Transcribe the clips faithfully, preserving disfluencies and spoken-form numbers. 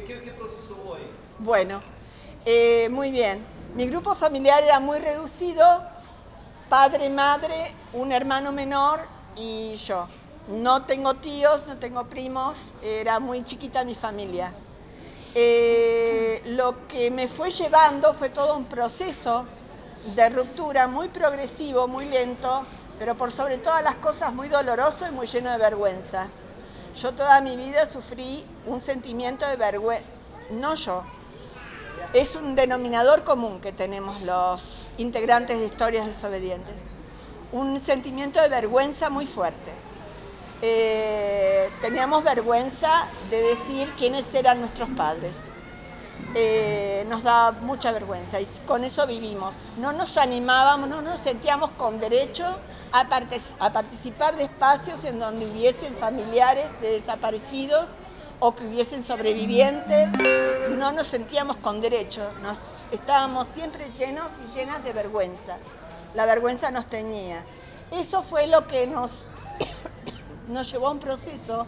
qué, qué proceso hubo ahí? Bueno, eh, muy bien. Mi grupo familiar era muy reducido, padre, madre, un hermano menor y yo. No tengo tíos, no tengo primos, era muy chiquita mi familia. Eh, lo que me fue llevando fue todo un proceso de ruptura muy progresivo, muy lento, pero por sobre todas las cosas muy doloroso y muy lleno de vergüenza. Yo toda mi vida sufrí un sentimiento de vergüenza, no yo, es un denominador común que tenemos los integrantes de Historias Desobedientes, un sentimiento de vergüenza muy fuerte. Eh, teníamos vergüenza de decir quiénes eran nuestros padres. Eh, nos da mucha vergüenza y con eso vivimos. No nos animábamos, no nos sentíamos con derecho a, part- a participar de espacios en donde hubiesen familiares de desaparecidos o que hubiesen sobrevivientes. No nos sentíamos con derecho, nos, estábamos siempre llenos y llenas de vergüenza. La vergüenza nos tenía. Eso fue lo que nos, nos llevó a un proceso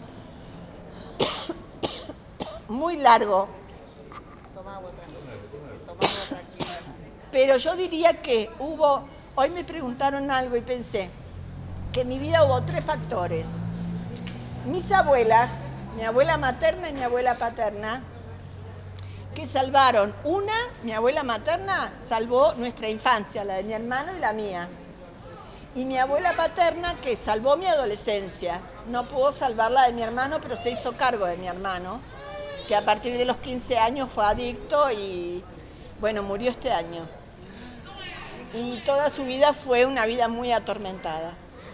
muy largo. Toma agua tranquila. Toma agua tranquila. Pero yo diría que hubo, hoy me preguntaron algo y pensé que en mi vida hubo tres factores. Mis abuelas, mi abuela materna y mi abuela paterna, que salvaron. Una, mi abuela materna, salvó nuestra infancia, la de mi hermano y la mía. Y mi abuela paterna, que salvó mi adolescencia. No pudo salvar la de mi hermano, pero se hizo cargo de mi hermano, que a partir de los quince años fue adicto y, bueno, murió este año. Y toda su vida fue una vida muy atormentada.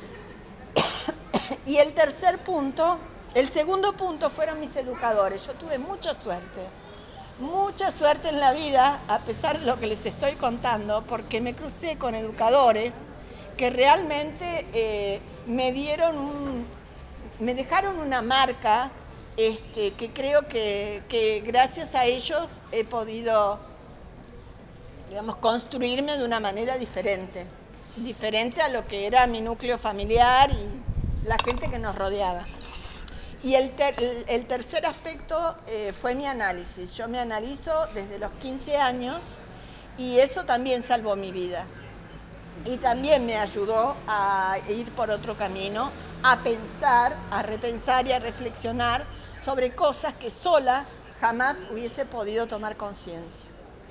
Y el tercer punto, el segundo punto fueron mis educadores. Yo tuve mucha suerte, mucha suerte en la vida, a pesar de lo que les estoy contando, porque me crucé con educadores que realmente eh, me dieron un, me dejaron una marca este, que creo que, que gracias a ellos he podido, digamos, construirme de una manera diferente, diferente a lo que era mi núcleo familiar y la gente que nos rodeaba. Y el, ter, el, el tercer aspecto eh, fue mi análisis. Yo me analizo desde los quince años y eso también salvó mi vida. Y también me ayudó a ir por otro camino, a pensar, a repensar y a reflexionar sobre cosas que sola jamás hubiese podido tomar conciencia.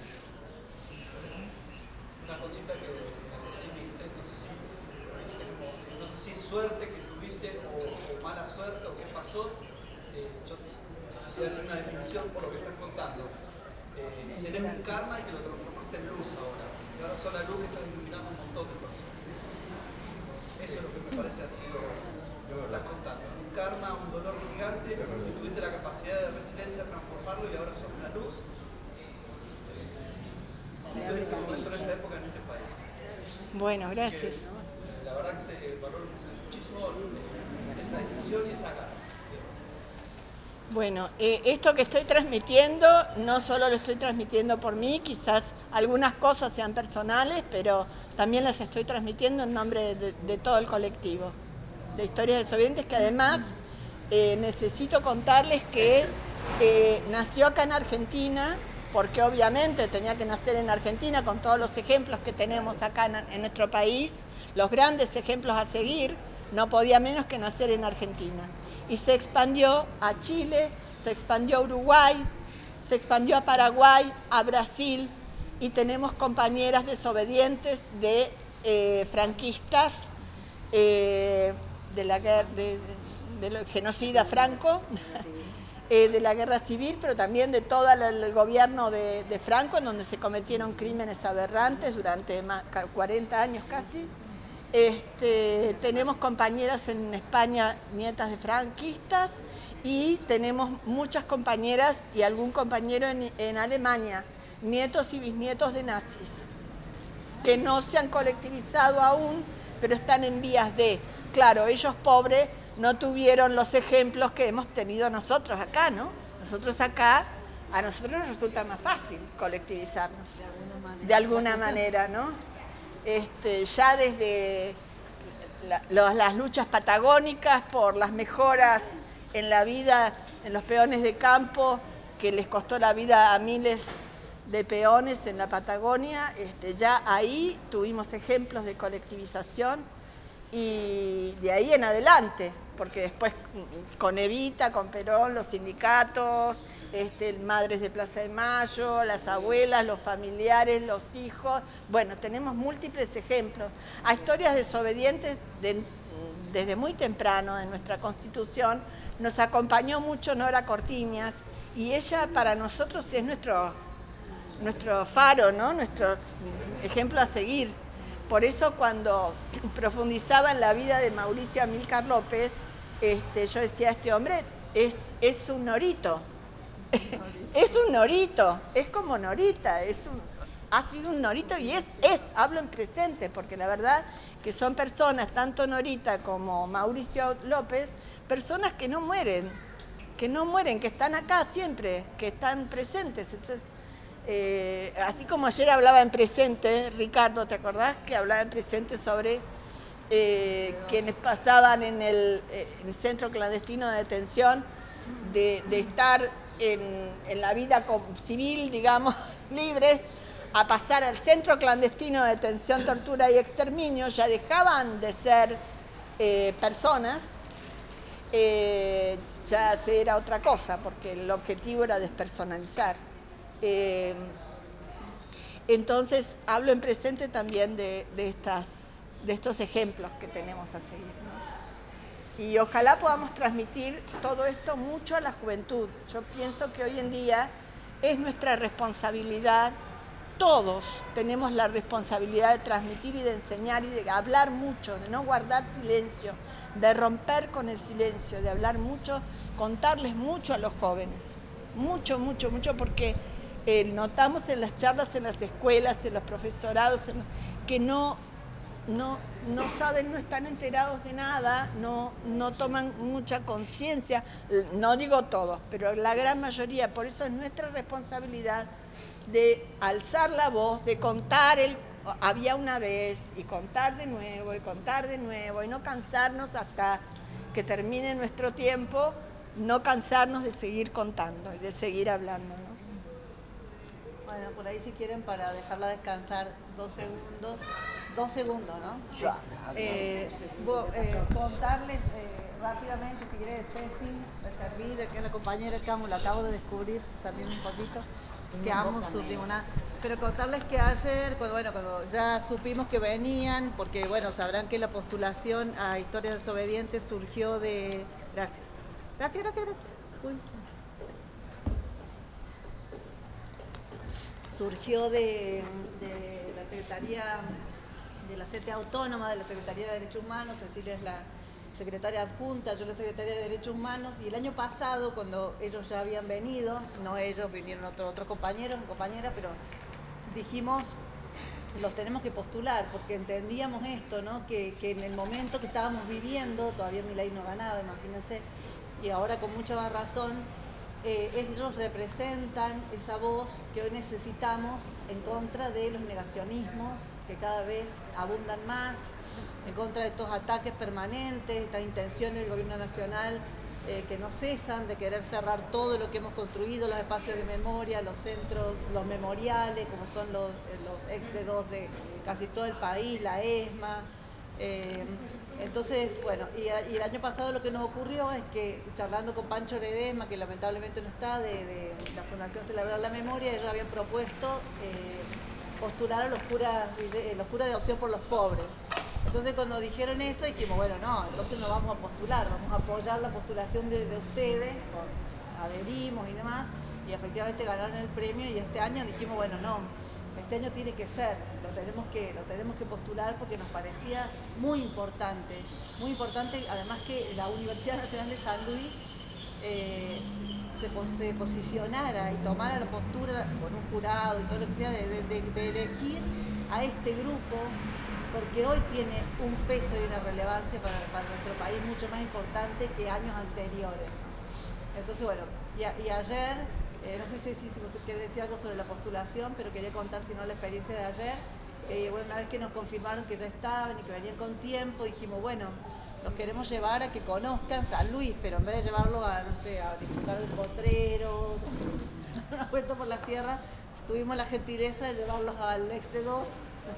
Una cosita que eh, recién dijiste, no sé si dijiste como, eh, no sé si es suerte que tuviste o, o mala suerte o qué pasó. Eh, yo voy a hacer una definición por lo que estás contando. Eh, tenés un karma y que lo transformaste en luz ahora. Y ahora sos la luz que estás iluminando un montón de personas. Eso es lo que me parece ha sido lo que estás contando. Un karma, un dolor gigante y tuviste la capacidad de resiliencia de transformarlo y ahora sos una luz justo en este momento, en esta época, en este país. Bueno, Así gracias. que eh, la verdad que te valoro muchísimo eh, esa decisión y esas ganas siempre. Bueno, eh, esto que estoy transmitiendo no solo lo estoy transmitiendo por mí, quizás algunas cosas sean personales, pero también las estoy transmitiendo en nombre de, de todo el colectivo de Historias Desobedientes, que además eh, necesito contarles que eh, nació acá en Argentina, porque obviamente tenía que nacer en Argentina con todos los ejemplos que tenemos acá en, en nuestro país, los grandes ejemplos a seguir, no podía menos que nacer en Argentina. Y se expandió a Chile, se expandió a Uruguay, se expandió a Paraguay, a Brasil, y tenemos compañeras desobedientes de eh, franquistas, eh, de la guerra, de, de, de genocida Franco, eh, de la guerra civil, pero también de todo el, el gobierno de, de Franco, en donde se cometieron crímenes aberrantes durante más, cuarenta años casi. Este, tenemos compañeras en España, nietas de franquistas, y tenemos muchas compañeras y algún compañero en, en Alemania, nietos y bisnietos de nazis, que no se han colectivizado aún, pero están en vías de. Claro, ellos pobres no tuvieron los ejemplos que hemos tenido nosotros acá, ¿no? Nosotros acá, a nosotros nos resulta más fácil colectivizarnos. De alguna manera, de alguna manera ¿no? Este, ya desde la, los, las luchas patagónicas por las mejoras en la vida, en los peones de campo, que les costó la vida a miles de peones en la Patagonia, este, ya ahí tuvimos ejemplos de colectivización y de ahí en adelante, porque después con Evita, con Perón, los sindicatos, este, Madres de Plaza de Mayo, las abuelas, los familiares, los hijos, bueno, tenemos múltiples ejemplos. A historias desobedientes de, desde muy temprano en nuestra Constitución nos acompañó mucho Nora Cortiñas y ella para nosotros es nuestro, nuestro faro, ¿no? Nuestro ejemplo a seguir. Por eso cuando profundizaba en la vida de Mauricio Amílcar López, este, yo decía, este hombre es, es un norito, es un norito, es como Norita, es un, ha sido un norito y es, es, hablo en presente, porque la verdad que son personas, tanto Norita como Mauricio López, personas que no mueren, que no mueren, que están acá siempre, que están presentes. Entonces, Eh, así como ayer hablaba en presente, Ricardo, ¿te acordás que hablaba en presente sobre eh, quienes pasaban en el, eh, en el centro clandestino de detención, de, de estar en, en la vida civil, digamos, libre, a pasar al centro clandestino de detención, tortura y exterminio, ya dejaban de ser eh, personas, eh, ya se era otra cosa, porque el objetivo era despersonalizar. Eh, entonces, hablo en presente también de, de, estas, de estos ejemplos que tenemos a seguir, ¿no? Y ojalá podamos transmitir todo esto mucho a la juventud. Yo pienso que hoy en día es nuestra responsabilidad, todos tenemos la responsabilidad de transmitir y de enseñar y de hablar mucho, de no guardar silencio, de romper con el silencio, de hablar mucho, contarles mucho a los jóvenes, mucho, mucho, mucho, porque Eh, notamos en las charlas, en las escuelas, en los profesorados, en, que no, no, no saben, no están enterados de nada, no, no toman mucha conciencia, no digo todos, pero la gran mayoría. Por eso es nuestra responsabilidad de alzar la voz, de contar el había una vez, y contar de nuevo, y contar de nuevo, y no cansarnos hasta que termine nuestro tiempo, no cansarnos de seguir contando y de seguir hablando, ¿no? Bueno, por ahí si quieren para dejarla descansar dos segundos, dos segundos, ¿no? Sí. Eh, vos, eh, contarles eh, rápidamente, si quieres, Ceci, Servide, que es la compañera que amo, la acabo de descubrir también un poquito, que amo su tribunal. Pero contarles que ayer, cuando, bueno, cuando ya supimos que venían, porque bueno, sabrán que la postulación a Historias Desobedientes surgió de... Gracias. Gracias, gracias, gracias. Uy. Surgió de, de la Secretaría de la C T Autónoma, de la Secretaría de Derechos Humanos. Cecilia es la secretaria adjunta, yo la secretaria de Derechos Humanos, y el año pasado, cuando ellos ya habían venido, no ellos, vinieron otros otros compañeros y compañeras, pero dijimos, los tenemos que postular, porque entendíamos esto, ¿no? Que, que en el momento que estábamos viviendo, todavía Milei no ganaba, imagínense, y ahora con mucha más razón, Eh, ellos representan esa voz que hoy necesitamos en contra de los negacionismos que cada vez abundan más, en contra de estos ataques permanentes, estas intenciones del gobierno nacional eh, que no cesan de querer cerrar todo lo que hemos construido, los espacios de memoria, los centros, los memoriales, como son los, los ex D dos de casi todo el país, la ESMA. Eh, entonces, bueno, y, y el año pasado lo que nos ocurrió es que, charlando con Pancho Ledesma, que lamentablemente no está, de, de la Fundación Celebrar la Memoria, ellos habían propuesto eh, postular a los curas, los curas de opción por los pobres. Entonces, cuando dijeron eso, dijimos, bueno, no, entonces no vamos a postular, vamos a apoyar la postulación de, de ustedes, con, adherimos y demás, y efectivamente ganaron el premio, y este año dijimos, bueno, no, este año tiene que ser, lo tenemos que, lo tenemos que postular porque nos parecía muy importante, muy importante, además que la Universidad Nacional de San Luis eh, se, se posicionara y tomara la postura con un jurado y todo lo que sea de, de, de elegir a este grupo, porque hoy tiene un peso y una relevancia para, para nuestro país mucho más importante que años anteriores, ¿no? Entonces, bueno, y, a, y ayer, eh, no sé si, si, si usted quiere decir algo sobre la postulación, pero quería contar, si no, la experiencia de ayer. Eh, bueno, una vez que nos confirmaron que ya estaban y que venían con tiempo, dijimos, bueno, los queremos llevar a que conozcan San Luis, pero en vez de llevarlos a, no sé, a disfrutar del Potrero, una vuelta por la sierra, tuvimos la gentileza de llevarlos al ex de dos,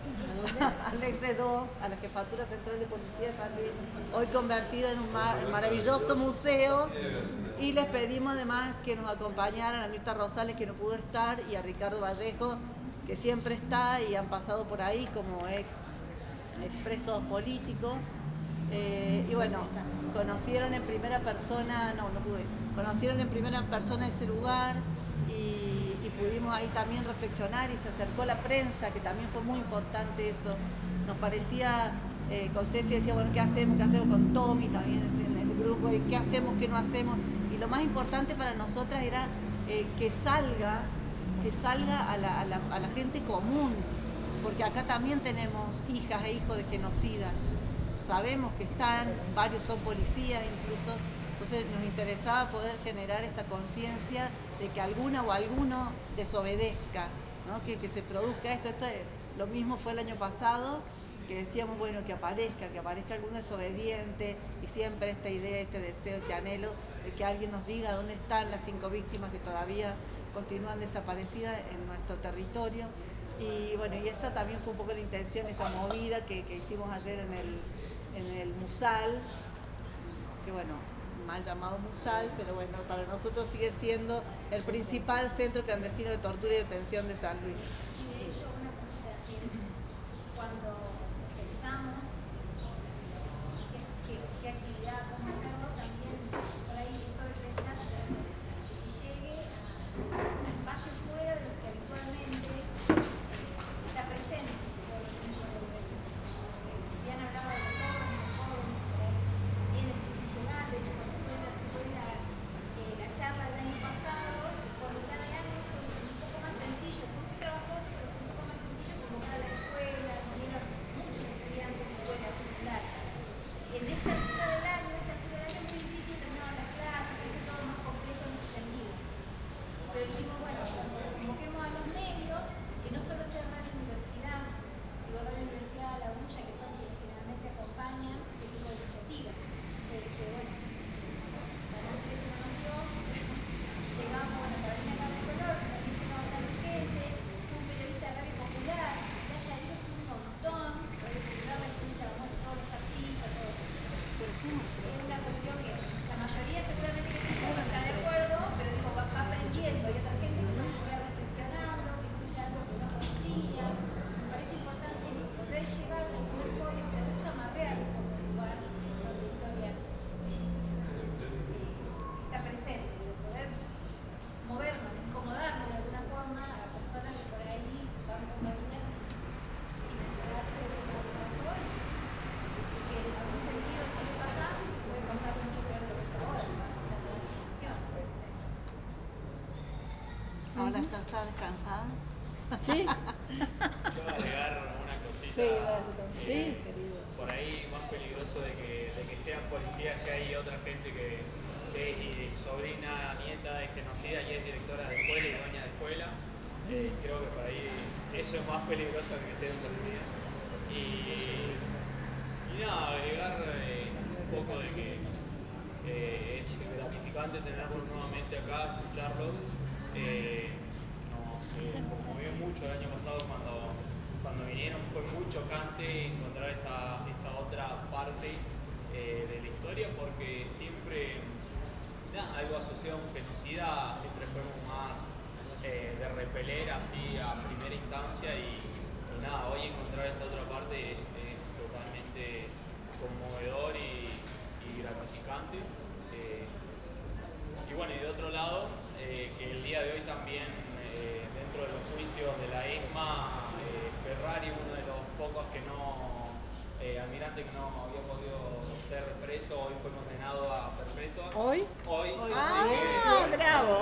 al ex de dos, a la Jefatura Central de Policía de San Luis, hoy convertida en un mar maravilloso museo, y les pedimos además que nos acompañaran a Mirta Rosales, que no pudo estar, y a Ricardo Vallejo, que siempre está y han pasado por ahí como ex expresos políticos. Eh, y bueno, conocieron en primera persona, no, no pude, conocieron en primera persona ese lugar y, y pudimos ahí también reflexionar, y se acercó la prensa, que también fue muy importante eso. Nos parecía, eh, con Ceci decía, bueno, ¿qué hacemos? ¿Qué hacemos con Tommy también en el grupo? ¿Y qué hacemos? ¿Qué no hacemos? Y lo más importante para nosotras era eh, que salga, que salga a la, a la, a la gente común, porque acá también tenemos hijas e hijos de genocidas. Sabemos que están, varios son policías incluso, entonces nos interesaba poder generar esta conciencia de que alguna o alguno desobedezca, ¿no? que, que se produzca esto. Esto es, lo mismo fue el año pasado, que decíamos, bueno, que aparezca, que aparezca algún desobediente, y siempre esta idea, este deseo, este anhelo de que alguien nos diga dónde están las cinco víctimas que todavía continúan desaparecidas en nuestro territorio. Y bueno, y esa también fue un poco la intención, esta movida que, que hicimos ayer en el, en el Musal, que bueno, mal llamado Musal, pero bueno, para nosotros sigue siendo el principal centro clandestino de tortura y detención de San Luis. Y de hecho, una cosita, eh, cuando pensamos qué, qué, qué actividad, cómo hacerlo, también por ahí esto de pensar de, de que llegue a, a espacios fuera de los que habitualmente está presente todo lo que es la violencia. Diana hablaba de los jóvenes, los jóvenes por ahí tienen difícil llegar. De hecho, cuando fue la, fue la, eh, la charla del año pasado, por mitad de año fue un poco más sencillo, fue muy trabajoso, pero fue un poco más sencillo convocar a la escuela, vinieron muchos estudiantes de escuela secundaria. En esta altura del año, esta altura del año es muy difícil, terminaban las clases, se hace todo más complejo en ese sentido. Pero dijimos, bueno, convoquemos a los medios, que no solo sea Radio Universidad, digo Radio Universidad, La Bulla, que son quienes generalmente acompañan este tipo de iniciativas. Este, bueno, Canal trece no nos dio, llegamos, bueno, Carolina Cabra Color, que también llega bastante gente, fue un periodista de Radio Popular, que haya ido es un montón, Radio Popular, la influencia de la muerte, todos los taxistas, todo. Es una cuestión que la mayoría seguramente que escucha no está de acuerdo, pero digo, va, va aprendiendo. Hay otra gente que se fue reflexionando, que escucha algo que no conocía. Me parece importante eso, poder llegar de alguna forma, poder desamarrear un poco el lugar donde historias eh, está presente, digo, poder movernos, incomodarnos de alguna forma a personas que por ahí van por la vida sin, sin enterarse de qué es lo que pasó, y, y que en algún sentido sigue pasando y que puede pasar mucho peor de lo que está ahora, en las grandes condiciones. Ahora ya está descansada. Sí. Yo agregar una cosita, Sí, dale, también. Sí. eh, Queridos. por ahí más peligroso de que, de que sean policías, que hay otra gente que, que es sobrina, nieta de genocida y es directora de escuela y dueña de escuela. Eh, creo que por ahí eso es más peligroso que ser un policía. Y, y nada, agregar eh, un poco de que eh, es gratificante tenerlos nuevamente acá, escucharlos. Eh, nos eh, conmovió mucho el año pasado cuando, cuando vinieron, fue muy chocante encontrar esta, esta otra parte eh, de la historia, porque siempre nada, algo asociado a un genocida siempre fuimos más eh, de repeler así a primera instancia, y, y nada, hoy encontrar esta otra parte es, es totalmente conmovedor y, y gratificante. Eh, y bueno, y de otro lado, eh, que el día de hoy también, eh, dentro de los juicios de la ESMA, eh, Ferrari, uno de los pocos que no, eh, almirante que no había podido ser preso, hoy fue condenado a perpetua. ¿Hoy? Hoy. Hoy, Ah, así que, bueno, bravo.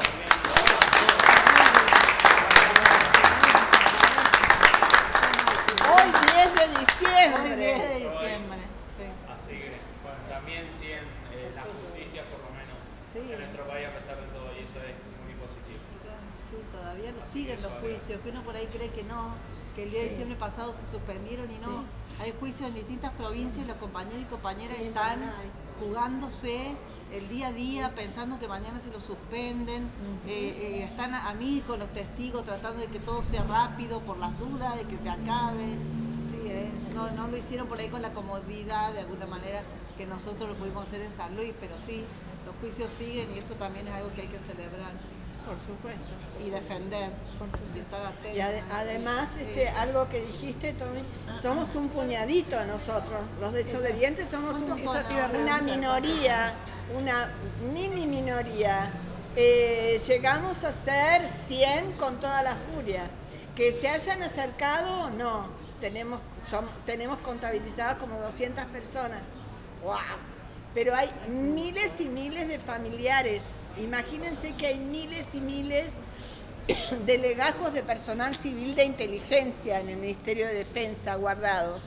Hoy diez de diciembre. Hoy diez de diciembre. Sí. Así que, bueno, también siguen eh, la justicia, por lo menos, Sí. en nuestro país, a pesar de todo, y eso es muy importante. positivo. Sí, todavía lo siguen los juicios, que uno por ahí cree que no, que el día de diciembre pasado se suspendieron y no. Sí. Hay juicios en distintas provincias, los compañeros y compañeras sí, están jugándose el día a día, pensando que mañana se lo suspenden, uh-huh. eh, eh, están a, a mí con los testigos tratando de que todo sea rápido por las dudas, de que se acabe. Sí, eh, no, no lo hicieron por ahí con la comodidad de alguna manera que nosotros lo pudimos hacer en San Luis, pero sí, los juicios siguen y eso también es algo que hay que celebrar. Por supuesto. Y defender, por supuesto. Y estar atentos. Y ad además, este, algo que dijiste, Tommy, somos un puñadito nosotros, los desobedientes somos un, eso, una minoría, una mini minoría. Eh, llegamos a ser cien con toda la furia. Que se hayan acercado, no. Tenemos, son, tenemos contabilizadas como doscientas personas. ¡Wow! Pero hay miles y miles de familiares. Imagínense que hay miles y miles de legajos de personal civil de inteligencia en el Ministerio de Defensa guardados.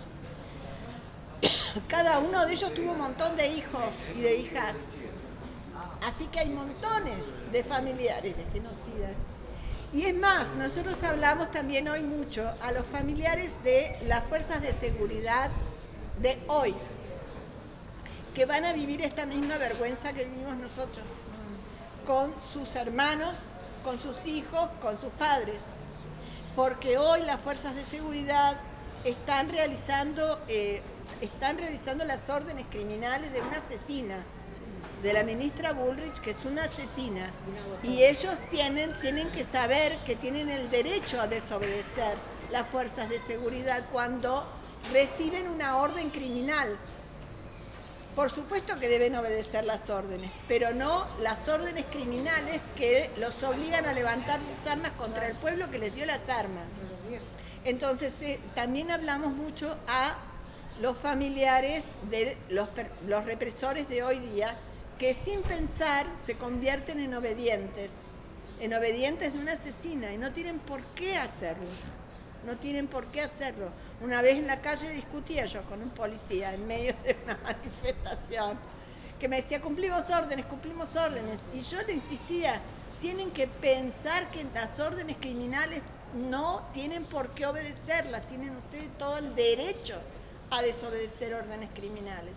Cada uno de ellos tuvo un montón de hijos y de hijas. Así que hay montones de familiares de genocidas. Y es más, nosotros hablamos también hoy mucho a los familiares de las fuerzas de seguridad de hoy, que van a vivir esta misma vergüenza que vivimos nosotros, con sus hermanos, con sus hijos, con sus padres. Porque hoy las fuerzas de seguridad están realizando, eh, están realizando las órdenes criminales de una asesina, de la ministra Bullrich, que es una asesina. Y ellos tienen, tienen que saber que tienen el derecho a desobedecer las fuerzas de seguridad cuando reciben una orden criminal. Por supuesto que deben obedecer las órdenes, pero no las órdenes criminales que los obligan a levantar sus armas contra el pueblo que les dio las armas. Entonces, eh, también hablamos mucho a los familiares de los, los represores de hoy día, que sin pensar se convierten en obedientes, en obedientes de una asesina, y no tienen por qué hacerlo. No tienen por qué hacerlo. Una vez en la calle discutía yo con un policía en medio de una manifestación que me decía, cumplimos órdenes, cumplimos órdenes. Y yo le insistía, tienen que pensar que las órdenes criminales no tienen por qué obedecerlas. Tienen ustedes todo el derecho a desobedecer órdenes criminales.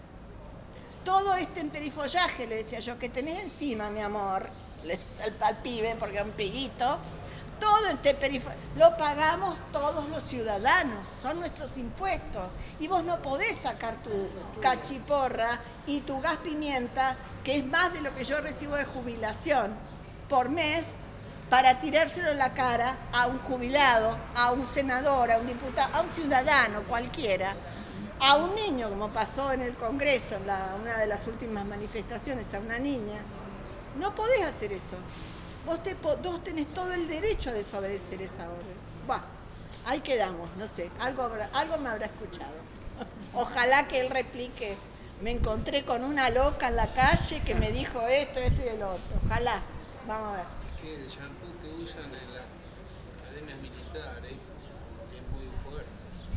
Todo este emperifollaje, le decía yo, que tenés encima, mi amor, le decía al, al pibe, porque era un pibito, todo el temperifollaje lo pagamos todos los ciudadanos, son nuestros impuestos. Y vos no podés sacar tu cachiporra y tu gas pimienta, que es más de lo que yo recibo de jubilación por mes, para tirárselo en la cara a un jubilado, a un senador, a un diputado, a un ciudadano cualquiera, a un niño, como pasó en el Congreso, en la, una de las últimas manifestaciones, a una niña. No podés hacer eso. Vos, te, vos tenés todo el derecho a desobedecer esa orden. Bueno, ahí quedamos, no sé, algo, habrá, algo me habrá escuchado. Ojalá que él replique. Me encontré con una loca en la calle que me dijo esto, esto y el otro. Ojalá. Vamos a ver. Es que el shampoo que usan en las academias militares es muy fuerte.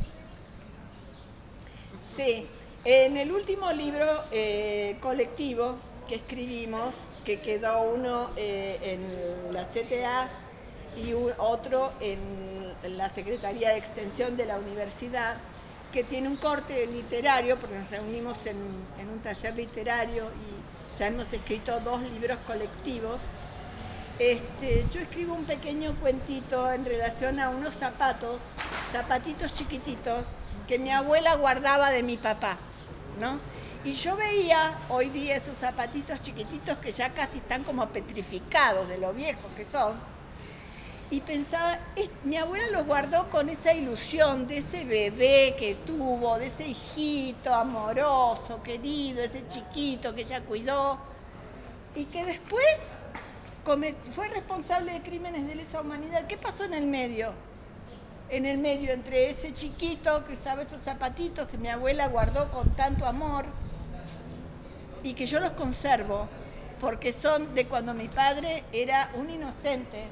Sí, en el último libro eh, colectivo que escribimos, que quedó uno eh, en la C T A y un, otro en la Secretaría de Extensión de la Universidad, que tiene un corte literario, porque nos reunimos en, en un taller literario y ya hemos escrito dos libros colectivos. Este, yo escribo un pequeño cuentito en relación a unos zapatos, zapatitos chiquititos, que mi abuela guardaba de mi papá, ¿no? Y yo veía hoy día esos zapatitos chiquititos que ya casi están como petrificados de lo viejos que son, y pensaba, es, mi abuela los guardó con esa ilusión de ese bebé que tuvo, de ese hijito amoroso, querido, ese chiquito que ella cuidó, y que después fue responsable de crímenes de lesa humanidad. ¿Qué pasó en el medio? En el medio, entre ese chiquito que usaba esos zapatitos que mi abuela guardó con tanto amor y que yo los conservo porque son de cuando mi padre era un inocente.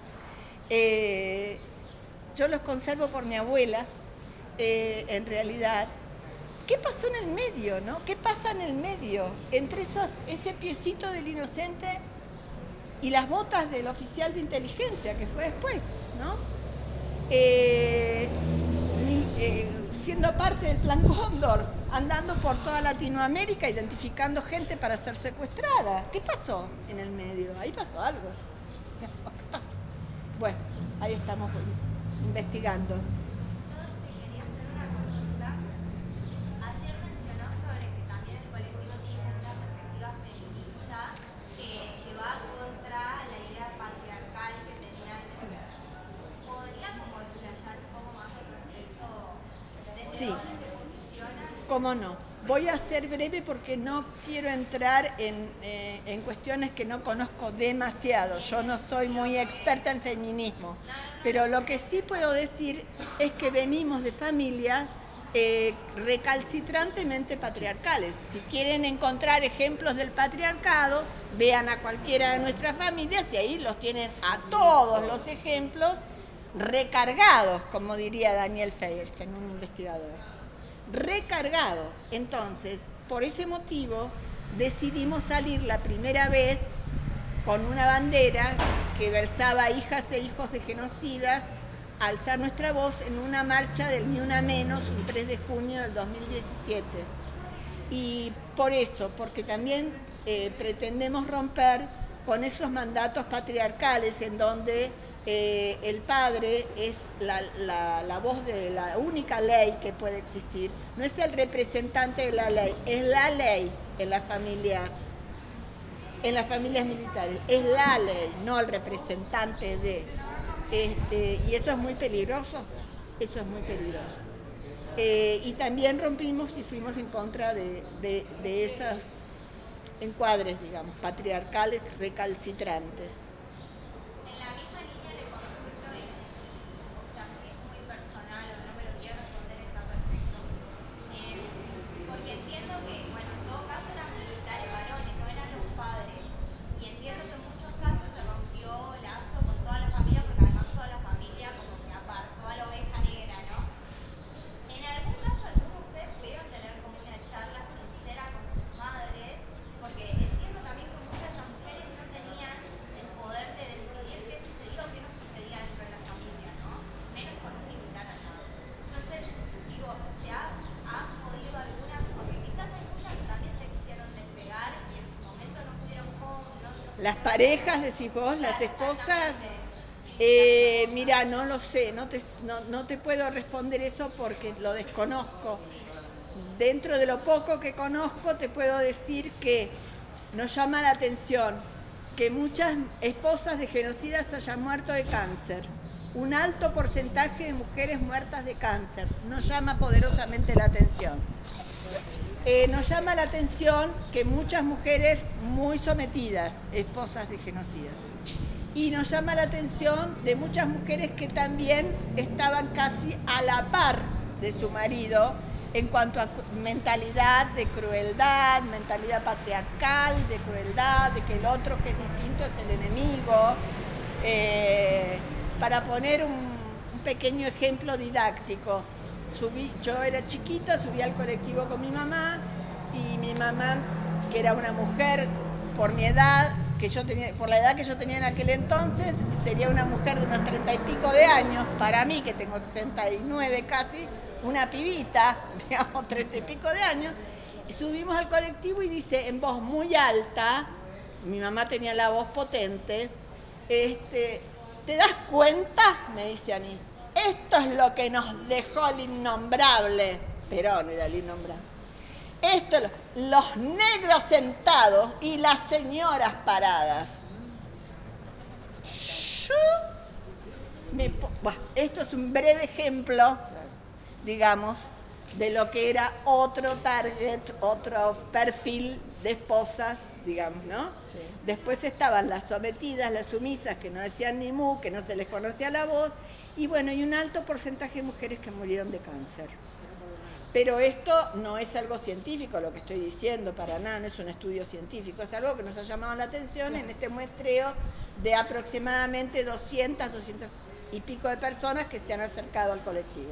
Eh, yo los conservo por mi abuela, eh, en realidad. ¿Qué pasó en el medio, no? ¿Qué pasa en el medio? Entre esos, ese piecito del inocente y las botas del oficial de inteligencia, que fue después, ¿no? Eh, eh, siendo parte del Plan Cóndor, andando por toda Latinoamérica, identificando gente para ser secuestrada. ¿Qué pasó en el medio? Ahí pasó algo. ¿Qué pasó? Bueno, ahí estamos investigando. Yo te quería hacer una consulta. Ayer mencionó sobre que también el colectivo tiene como una perspectiva feminista que, que va contra la idea patriarcal que tenían. Sí. ¿Podría como explayar un poco más al respecto desde Sí. dónde se posicionan? ¿Cómo no? Voy a ser breve porque no quiero entrar en, eh, en cuestiones que no conozco demasiado. Yo no soy muy experta en feminismo, pero lo que sí puedo decir es que venimos de familias eh, recalcitrantemente patriarcales. Si quieren encontrar ejemplos del patriarcado, vean a cualquiera de nuestras familias y ahí los tienen a todos los ejemplos recargados, como diría Daniel Feierstein, un investigador. Recargado. Entonces, por ese motivo, decidimos salir la primera vez con una bandera que versaba hijas e hijos de genocidas, alzar nuestra voz en una marcha del Ni Una Menos, un tres de junio del dos mil diecisiete. Y por eso, porque también eh, pretendemos romper con esos mandatos patriarcales en donde eh, el padre es la, la, la voz de la única ley que puede existir. No es el representante de la ley, es la ley en las familias, en las familias militares. Es la ley, no el representante de. Este, y eso es muy peligroso, eso es muy peligroso. Eh, y también rompimos y fuimos en contra de, de, de esos encuadres, digamos, patriarcales recalcitrantes. En la misma línea le consulto, y, y, o sea, si es muy personal o no me lo quiere responder, está perfecto. Eh, porque entiendo que, bueno, en todo caso eran militares varones, no eran los padres. Y entiendo que en muchos casos se rompió lazo con toda la familia, porque además toda la familia como que apartó a la oveja negra, ¿no? ¿En algún caso alguno de ustedes pudieron tener como una charla sincera con sus madres? Porque entiendo también que muchas de esas mujeres no tenían el poder de decidir qué sucedía o qué no sucedía dentro de la familia, ¿no? Menos con un militar al lado. Entonces, digo, ¿se ha, han podido algunas? Porque quizás hay muchas que también se quisieron despegar y en su momento no pudieron... No, no las parejas, decís vos, claro, las esposas... Eh, mira, no lo sé, no te, no, no te puedo responder eso porque lo desconozco. Dentro de lo poco que conozco te puedo decir que nos llama la atención que muchas esposas de genocidas hayan muerto de cáncer. Un alto porcentaje de mujeres muertas de cáncer. Nos llama poderosamente la atención. Eh, nos llama la atención que muchas mujeres muy sometidas, esposas de genocidas. Y nos llama la atención de muchas mujeres que también estaban casi a la par de su marido en cuanto a mentalidad de crueldad, mentalidad patriarcal, de crueldad, de que el otro que es distinto es el enemigo. Eh, para poner un, un pequeño ejemplo didáctico, subí, yo era chiquita, subí al colectivo con mi mamá y mi mamá, que era una mujer por mi edad, que yo tenía, por la edad que yo tenía en aquel entonces, sería una mujer de unos treinta y pico de años, para mí que tengo sesenta y nueve casi, una pibita, digamos, treinta y pico de años, y subimos al colectivo y dice en voz muy alta, mi mamá tenía la voz potente, este, ¿te das cuenta? Me dice a mí, esto es lo que nos dejó el innombrable, Perón era el innombrable. Esto, los negros sentados y las señoras paradas. Yo me, bueno, esto es un breve ejemplo, digamos, de lo que era otro target, otro perfil de esposas, digamos, ¿no? Sí. Después estaban las sometidas, las sumisas, que no decían ni mu, que no se les conocía la voz, y bueno, y un alto porcentaje de mujeres que murieron de cáncer. Pero esto no es algo científico lo que estoy diciendo, para nada, no es un estudio científico, es algo que nos ha llamado la atención en este muestreo de aproximadamente doscientas, doscientas y pico de personas que se han acercado al colectivo.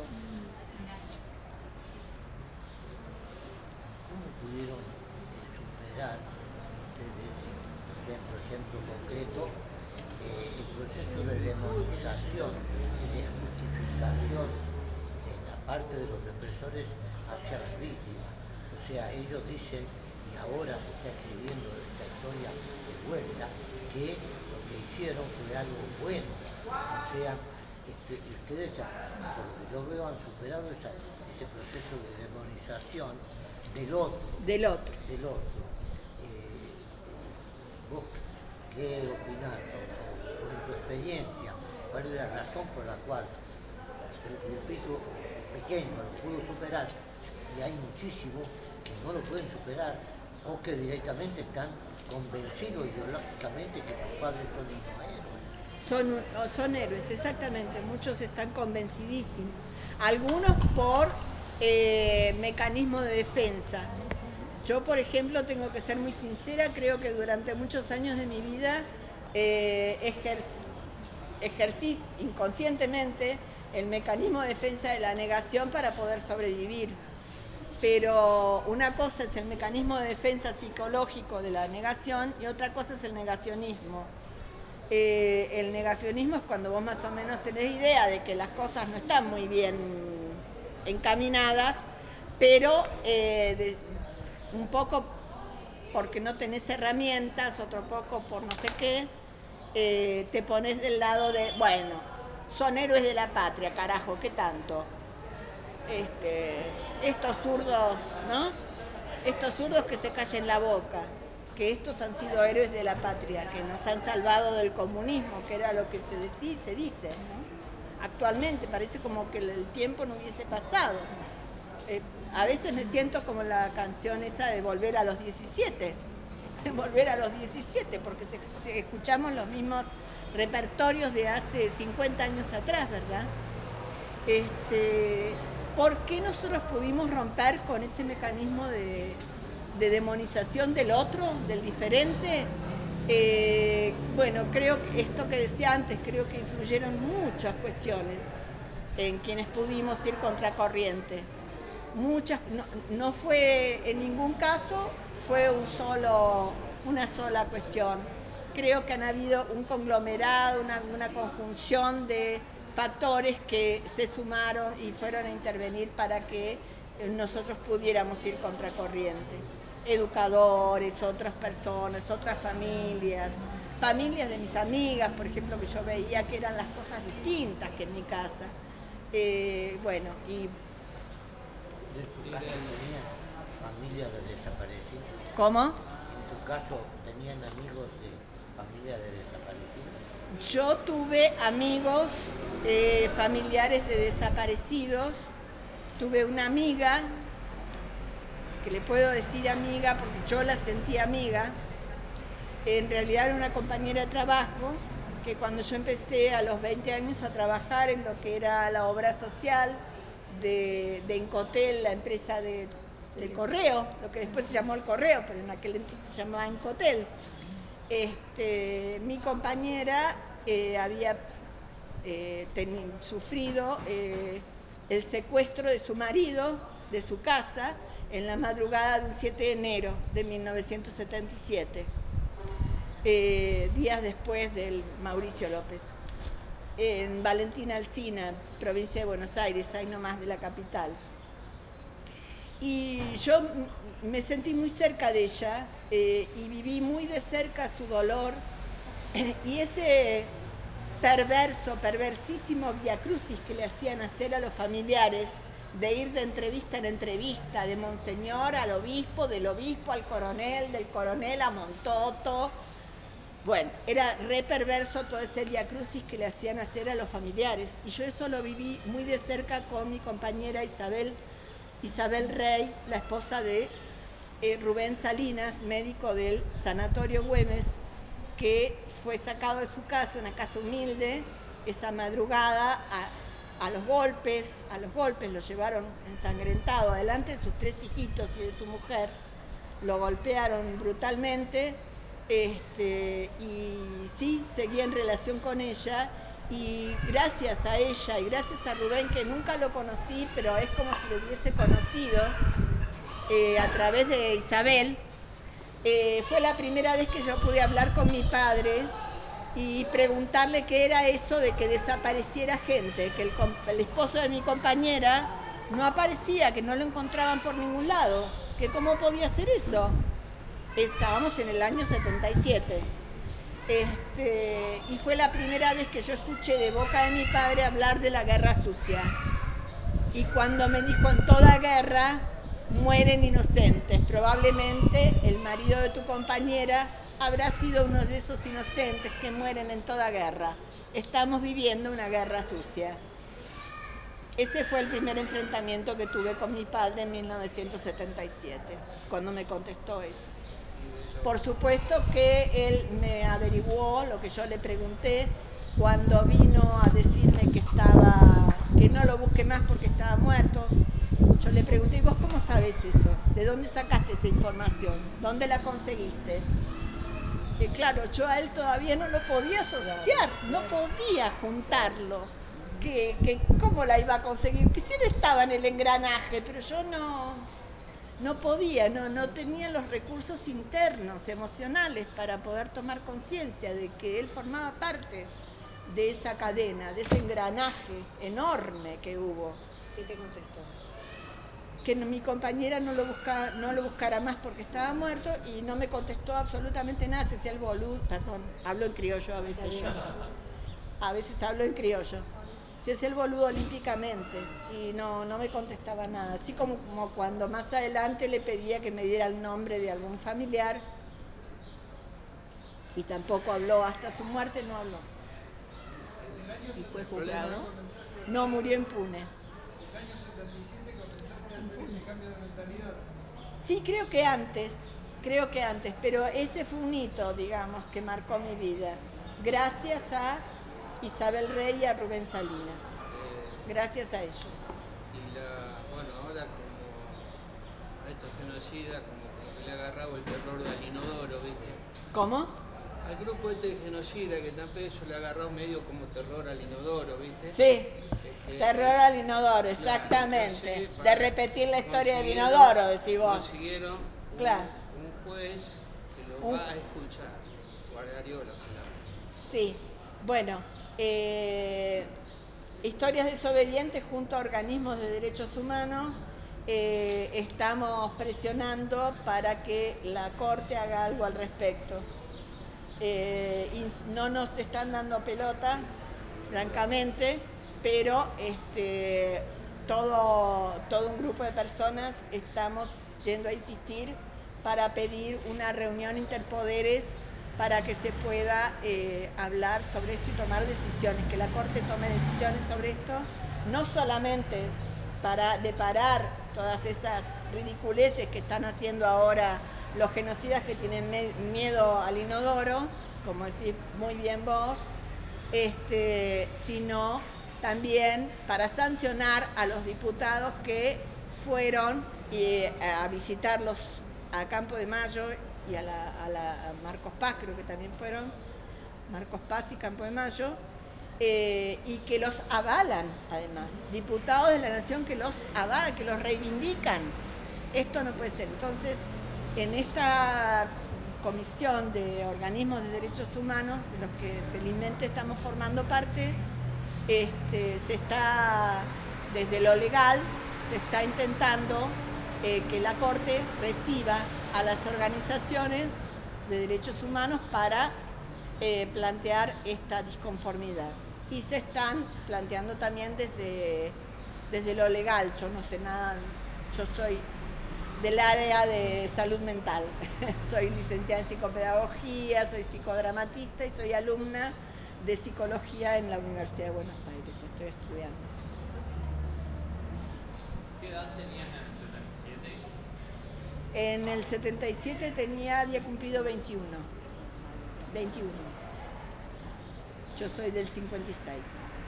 ¿Cómo pudieron superar ustedes dentro de ejemplo concreto, eh, el proceso de demonización y de justificación de la parte de los represores hacia las víctimas. O sea, ellos dicen, y ahora se está escribiendo esta historia de vuelta, que lo que hicieron fue algo bueno. O sea, este, ustedes, ya, por lo que yo veo, han superado esa, ese proceso de demonización del otro. Del otro. Del otro. Eh, ¿Vos qué opinás? O, o en tu experiencia, ¿cuál es la razón por la cual el grupito pequeño lo pudo superar y hay muchísimos que no lo pueden superar o que directamente están convencidos ideológicamente que sus padres son unos héroes? Son, son héroes, exactamente. Muchos están convencidísimos. Algunos por eh, mecanismo de defensa. Yo, por ejemplo, tengo que ser muy sincera, creo que durante muchos años de mi vida eh, ejer ejercí inconscientemente el mecanismo de defensa de la negación para poder sobrevivir. Pero una cosa es el mecanismo de defensa psicológico de la negación y otra cosa es el negacionismo. Eh, el negacionismo es cuando vos más o menos tenés idea de que las cosas no están muy bien encaminadas, pero eh, de, un poco porque no tenés herramientas, otro poco por no sé qué, eh, te pones del lado de, bueno, son héroes de la patria, carajo, ¿qué tanto? Este, estos zurdos, ¿no? Estos zurdos que se callen la boca, que estos han sido héroes de la patria, que nos han salvado del comunismo, que era lo que se decía, se dice, ¿no? Actualmente parece como que el tiempo no hubiese pasado. Eh, a veces me siento como la canción esa de Volver a los diecisiete, Volver a los diecisiete, porque se, se, escuchamos los mismos repertorios de hace cincuenta años atrás, ¿verdad? Este, ¿por qué nosotros pudimos romper con ese mecanismo de, de demonización del otro, del diferente? Eh, bueno, creo que esto que decía antes, creo que influyeron muchas cuestiones en quienes pudimos ir contracorriente. Muchas, no, no fue en ningún caso, fue un solo, una sola cuestión. Creo que han habido un conglomerado, una, una conjunción de factores que se sumaron y fueron a intervenir para que nosotros pudiéramos ir contracorriente. Educadores, otras personas, otras familias, familias de mis amigas, por ejemplo, que yo veía que eran las cosas distintas que en mi casa. Eh, bueno, y... ¿En tu caso tenían familia de desaparecidos? ¿Cómo? ¿En tu caso tenían amigos de familia de desaparecidos? Yo tuve amigos, eh, familiares de desaparecidos. Tuve una amiga, que le puedo decir amiga porque yo la sentí amiga. En realidad era una compañera de trabajo, que cuando yo empecé a los veinte años a trabajar en lo que era la obra social de, de Encotel, la empresa de, de correo, lo que después se llamó el correo, pero en aquel entonces se llamaba Encotel. Este, mi compañera eh, había eh, ten, sufrido eh, el secuestro de su marido, de su casa, en la madrugada del siete de enero de mil novecientos setenta y siete, eh, días después del Mauricio López, en Valentina Alsina, provincia de Buenos Aires, ahí nomás de la capital. Y yo me sentí muy cerca de ella eh, y viví muy de cerca su dolor y ese perverso, perversísimo viacrucis que le hacían hacer a los familiares, de ir de entrevista en entrevista, de monseñor al obispo, del obispo al coronel, del coronel a Montoto. Bueno, era re perverso todo ese viacrucis que le hacían hacer a los familiares. Y yo eso lo viví muy de cerca con mi compañera Isabel Isabel Rey, la esposa de eh, Rubén Salinas, médico del Sanatorio Güemes, que fue sacado de su casa, una casa humilde, esa madrugada a, a los golpes, a los golpes, lo llevaron ensangrentado adelante de sus tres hijitos y de su mujer, lo golpearon brutalmente, este, y sí, seguía en relación con ella. Y gracias a ella y gracias a Rubén, que nunca lo conocí, pero es como si lo hubiese conocido, eh, a través de Isabel, eh, fue la primera vez que yo pude hablar con mi padre y preguntarle qué era eso de que desapareciera gente, que el, el esposo de mi compañera no aparecía, que no lo encontraban por ningún lado, que cómo podía ser eso. Estábamos en el año setenta y siete. Este, y fue la primera vez que yo escuché de boca de mi padre hablar de la guerra sucia. Y cuando me dijo, en toda guerra mueren inocentes, probablemente el marido de tu compañera habrá sido uno de esos inocentes que mueren en toda guerra. Estamos viviendo una guerra sucia. Ese fue el primer enfrentamiento que tuve con mi padre en mil novecientos setenta y siete, cuando me contestó eso. Por supuesto que él me averiguó lo que yo le pregunté cuando vino a decirme que estaba, que no lo busque más porque estaba muerto. Yo le pregunté, ¿y vos cómo sabes eso? ¿De dónde sacaste esa información? ¿Dónde la conseguiste? Y claro, yo a él todavía no lo podía asociar, no podía juntarlo. Que, que ¿cómo la iba a conseguir? Que sí él estaba en el engranaje, pero yo no, no podía, no, no tenía los recursos internos, emocionales, para poder tomar conciencia de que él formaba parte de esa cadena, de ese engranaje enorme que hubo. ¿Qué te contestó? Que mi compañera no lo, busca, no lo buscara más porque estaba muerto, y no me contestó absolutamente nada. Se hacía el boludo, perdón, hablo en criollo a veces yo. A veces hablo en criollo. Se hacía el boludo olímpicamente y no, no me contestaba nada. Así como, como cuando más adelante le pedía que me diera el nombre de algún familiar, y tampoco habló, hasta su muerte no habló. ¿Y fue juzgado? No, murió impune. ¿El año setenta y siete comenzaste a hacer este cambio de mentalidad? Sí, creo que antes, creo que antes, pero ese fue un hito, digamos, que marcó mi vida. Gracias a Isabel Rey y a Rubén Salinas. Eh, Gracias a ellos. y la, bueno, ahora como a estos genocidas, como, como que le ha agarrado el terror del inodoro, ¿viste? ¿Cómo? Al grupo este de genocida que tan peso le ha agarrado medio como terror al inodoro, ¿viste? Sí, Este, terror eh, al inodoro, claro, exactamente. entonces, De repetir la historia del consiguieron- inodoro, decís vos. Consiguieron un, Claro. un juez que lo Un- va a escuchar. Guardariola se llama. Sí, bueno, eh, Historias Desobedientes junto a organismos de derechos humanos eh, estamos presionando para que la Corte haga algo al respecto. Eh, y no nos están dando pelota, francamente, pero este, todo, todo un grupo de personas estamos yendo a insistir para pedir una reunión interpoderes para que se pueda eh, hablar sobre esto y tomar decisiones, que la Corte tome decisiones sobre esto, no solamente para deparar todas esas ridiculeces que están haciendo ahora los genocidas que tienen miedo al inodoro, como decís muy bien vos, este, sino también para sancionar a los diputados que fueron eh, a visitarlos a Campo de Mayo y a, la, a, la, a Marcos Paz, creo que también fueron, Marcos Paz y Campo de Mayo, eh, y que los avalan, además, diputados de la Nación que los avalan, que los reivindican. Esto no puede ser. Entonces, en esta comisión de organismos de derechos humanos, de los que felizmente estamos formando parte, este, se está, desde lo legal, se está intentando eh, que la Corte reciba a las organizaciones de derechos humanos para eh, plantear esta disconformidad. Y se están planteando también desde, desde lo legal. Yo no sé nada, yo soy del área de salud mental. Soy licenciada en psicopedagogía, soy psicodramatista y soy alumna de psicología en la Universidad de Buenos Aires. Estoy estudiando. ¿Qué edad tenías en el setenta y siete? En el setenta y siete tenía, había cumplido veintiuno. veintiuno. Yo soy del cincuenta y seis.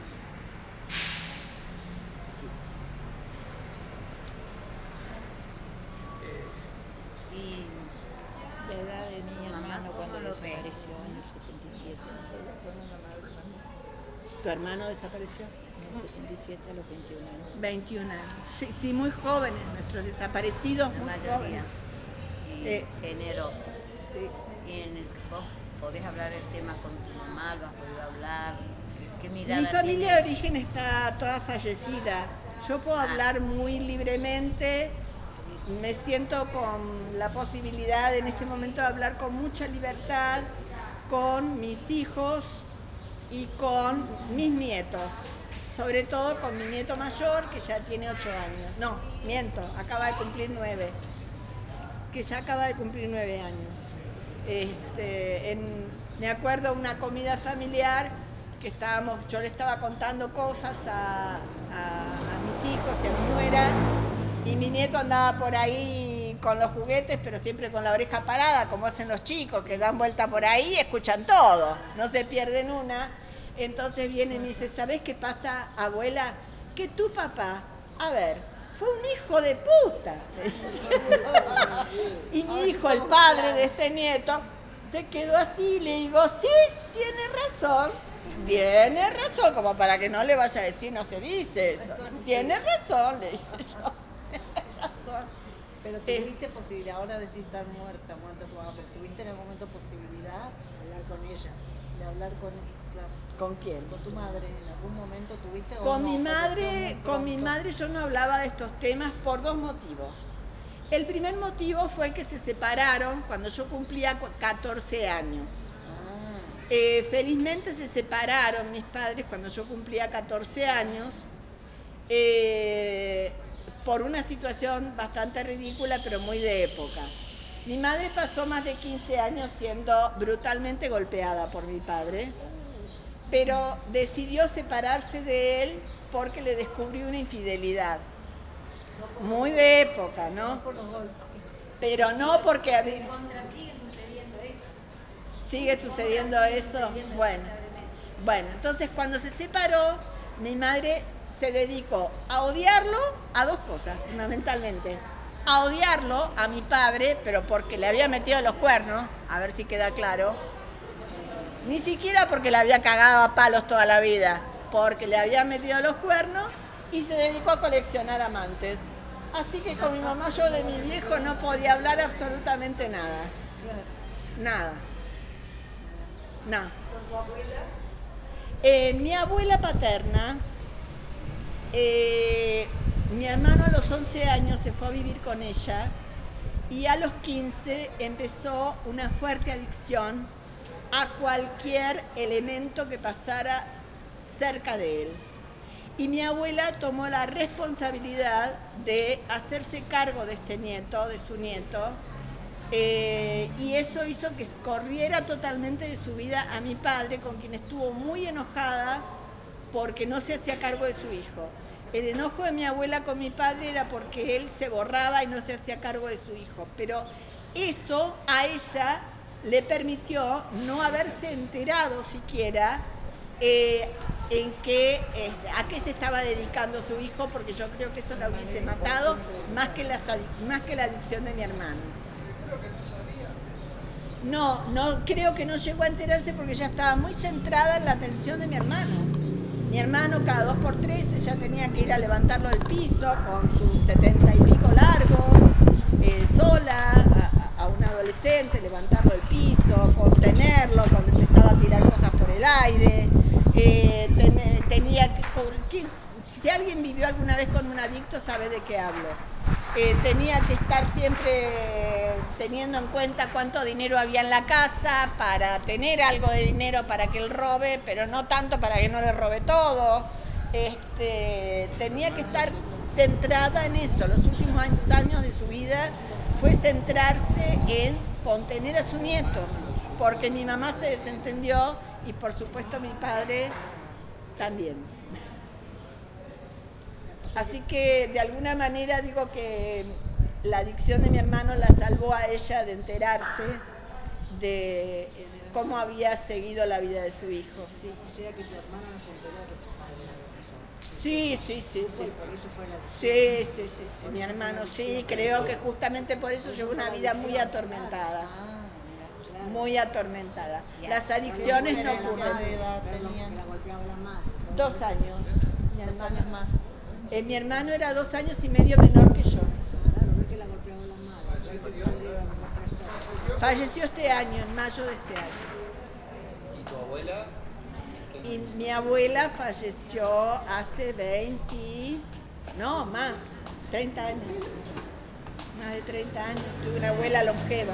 Sí. Y la edad de mi hermano cuando desapareció en el setenta y siete. ¿Tu hermano desapareció? En el setenta y siete a los veintiún años. veintiún años. Sí, sí, muy jóvenes, nuestros desaparecidos, La muy mayoría. jóvenes. Y Eh, generosos. Sí. Y en el, vos podés hablar el tema con tu mamá, lo has podido hablar, ¿qué, qué mirada Mi familia tiene? de origen está toda fallecida. Yo puedo Ah. hablar muy libremente, me siento con la posibilidad en este momento de hablar con mucha libertad con mis hijos y con mis nietos, sobre todo con mi nieto mayor que ya tiene ocho años, no, miento, acaba de cumplir nueve, que ya acaba de cumplir nueve años. Este, en, me acuerdo una comida familiar que estábamos, yo le estaba contando cosas a, a, a mis hijos y a mi nuera, y mi nieto andaba por ahí con los juguetes, pero siempre con la oreja parada, como hacen los chicos, que dan vuelta por ahí y escuchan todo, no se pierden una. Entonces viene y me dice, ¿sabés qué pasa, abuela? Que tu papá, a ver, fue un hijo de puta. Y mi hijo, el padre de este nieto, se quedó así y le digo, sí, tiene razón. Tiene razón, como para que no le vaya a decir, no se dice eso. Tiene razón, le dije yo. Tiene razón. Pero tuviste eh, posibilidad, ahora de decir estar muerta, muerta tu mamá, pero tuviste en algún momento posibilidad de hablar con ella, de hablar con, claro, ¿con quién? Con tu madre, en algún momento tuviste. Con o no, mi madre, con mi madre yo no hablaba de estos temas por dos motivos. El primer motivo fue que se separaron cuando yo cumplía catorce años. Ah. Eh, felizmente se separaron mis padres cuando yo cumplía catorce años. Eh, por una situación bastante ridícula, pero muy de época. Mi madre pasó más de quince años siendo brutalmente golpeada por mi padre, pero decidió separarse de él porque le descubrió una infidelidad. Muy de época, ¿no? Pero no porque... Sigue sucediendo eso. ¿Sigue sucediendo eso? Bueno. Bueno, entonces cuando se separó, mi madre se dedicó a odiarlo a dos cosas, fundamentalmente. A odiarlo a mi padre, pero porque le había metido los cuernos, a ver si queda claro. Ni siquiera porque le había cagado a palos toda la vida, porque le había metido los cuernos y se dedicó a coleccionar amantes. Así que con mi mamá yo de mi viejo no podía hablar absolutamente nada. Nada. Nada. ¿Con tu abuela? Eh, mi abuela paterna, eh, mi hermano a los once años se fue a vivir con ella y a los quince empezó una fuerte adicción a cualquier elemento que pasara cerca de él. Y mi abuela tomó la responsabilidad de hacerse cargo de este nieto, de su nieto, eh, y eso hizo que corriera totalmente de su vida a mi padre, con quien estuvo muy enojada porque no se hacía cargo de su hijo. El enojo de mi abuela con mi padre era porque él se borraba y no se hacía cargo de su hijo, pero eso a ella le permitió no haberse enterado siquiera eh, en qué, este, a qué se estaba dedicando su hijo, porque yo creo que eso la hubiese matado más que, las, más que la adicción de mi hermano. Seguro que no sabía. No, no, creo que no llegó a enterarse porque ella estaba muy centrada en la atención de mi hermano. Mi hermano cada dos por tres ella tenía que ir a levantarlo del piso con sus setenta y pico largos, eh, sola, a, a un adolescente, levantarlo del piso, contenerlo cuando empezaba a tirar cosas por el aire. Eh, ten, tenía que, si alguien vivió alguna vez con un adicto sabe de qué hablo. Eh, tenía que estar siempre teniendo en cuenta cuánto dinero había en la casa para tener algo de dinero para que él robe, pero no tanto para que no le robe todo. Este, tenía que estar centrada en eso. Los últimos años de su vida fue centrarse en contener a su nieto, porque mi mamá se desentendió y por supuesto mi padre también. Así que de alguna manera digo que la adicción de mi hermano la salvó a ella de enterarse de cómo había seguido la vida de su hijo. Sí. O sea que tu hermana no se enteró que tu padre era agresor. Sí, sí, sí, sí. Por eso fue la adicción. Sí, sí, sí, sí. Mi hermano sí, creo que justamente por eso llevó una vida muy atormentada. Ah, mira, claro. Muy atormentada. Las adicciones no ocurren. ¿Qué edad tenían? La golpeaba la madre. Dos años. Mi Dos años más. Eh, mi hermano era dos años y medio menor que yo. Claro, ve que la golpeaba la madre. El padre era un represor. Falleció este año, en mayo de este año. ¿Y tu abuela? Y mi abuela falleció hace veinte, no, más, treinta años. Más de treinta años. Tuve una abuela longeva.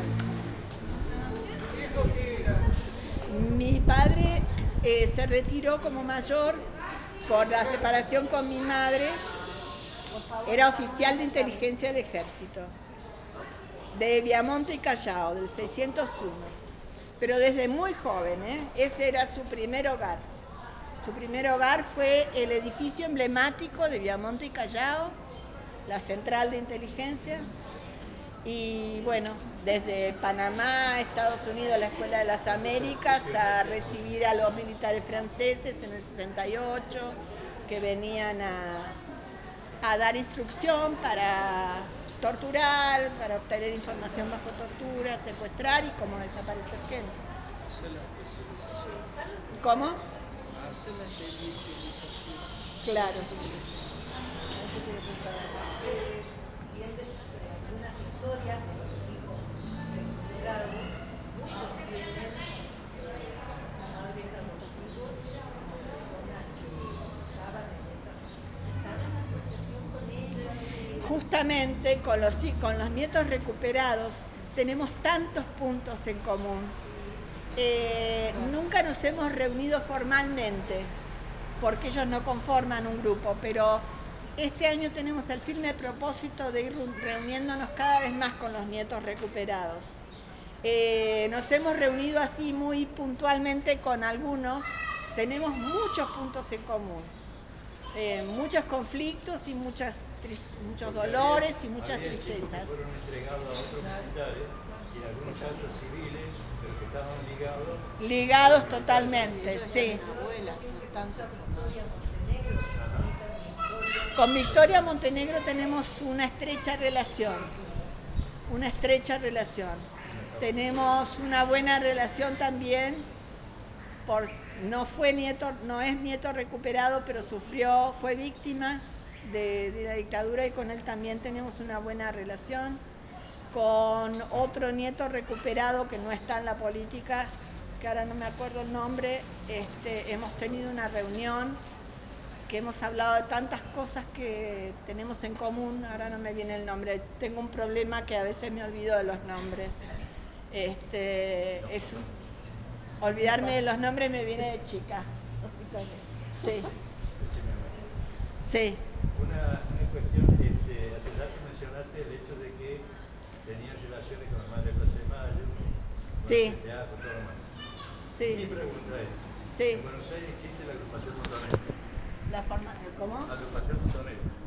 Mi padre eh, se retiró como mayor por la separación con mi madre. Era oficial de inteligencia del ejército, de Viamonte y Callao, del seiscientos uno. Pero desde muy joven, ¿eh? Ese era su primer hogar. Su primer hogar fue el edificio emblemático de Viamonte y Callao, la central de inteligencia. Y bueno, desde Panamá, Estados Unidos, la Escuela de las Américas, a recibir a los militares franceses en el sesenta y ocho, que venían a, a dar instrucción para torturar, para obtener información bajo tortura, secuestrar y cómo desaparecer gente. Hacer la especialización. ¿Cómo? Hacer la especialización. Claro. Ahora te quiero preguntar algo. Eh, viendo eh, algunas historias de los hijos recuperados, muchos tienen eh, padres adoptivos o personas que estaban en esas. ¿Están en asociación con ellos? Eh, Justamente con los, con los nietos recuperados tenemos tantos puntos en común. Eh, nunca nos hemos reunido formalmente porque ellos no conforman un grupo, pero este año tenemos el firme propósito de ir reuniéndonos cada vez más con los nietos recuperados. Eh, nos hemos reunido así muy puntualmente con algunos, tenemos muchos puntos en común. Eh, muchos conflictos y muchas muchos Porque dolores había, y muchas había chicos tristezas. que fueron entregados a otros militares y en algunos casos civiles, pero que estaban ligados. Ligados totalmente, Ellos sí. están en abuelas, no están conformados. Con Victoria Montenegro tenemos una estrecha relación. Una estrecha relación. Tenemos una buena relación también. Por, no fue nieto, no es nieto recuperado, pero sufrió, fue víctima de, de la dictadura y con él también tenemos una buena relación. Con otro nieto recuperado que no está en la política, que ahora no me acuerdo el nombre, este, hemos tenido una reunión que hemos hablado de tantas cosas que tenemos en común, ahora no me viene el nombre, tengo un problema que a veces me olvido de los nombres. Este, es un, olvidarme de los nombres me viene de chica. Sí. Sí. Una, una cuestión, este, hace rato mencionaste el hecho de que tenías relaciones con la Madre de Plaza de Mayo, con sí. el teatro, todo lo demás. Sí. Mi pregunta es, sí. en Buenos Aires existe la agrupación Montonera. La forma, ¿cómo? La agrupación Montonera.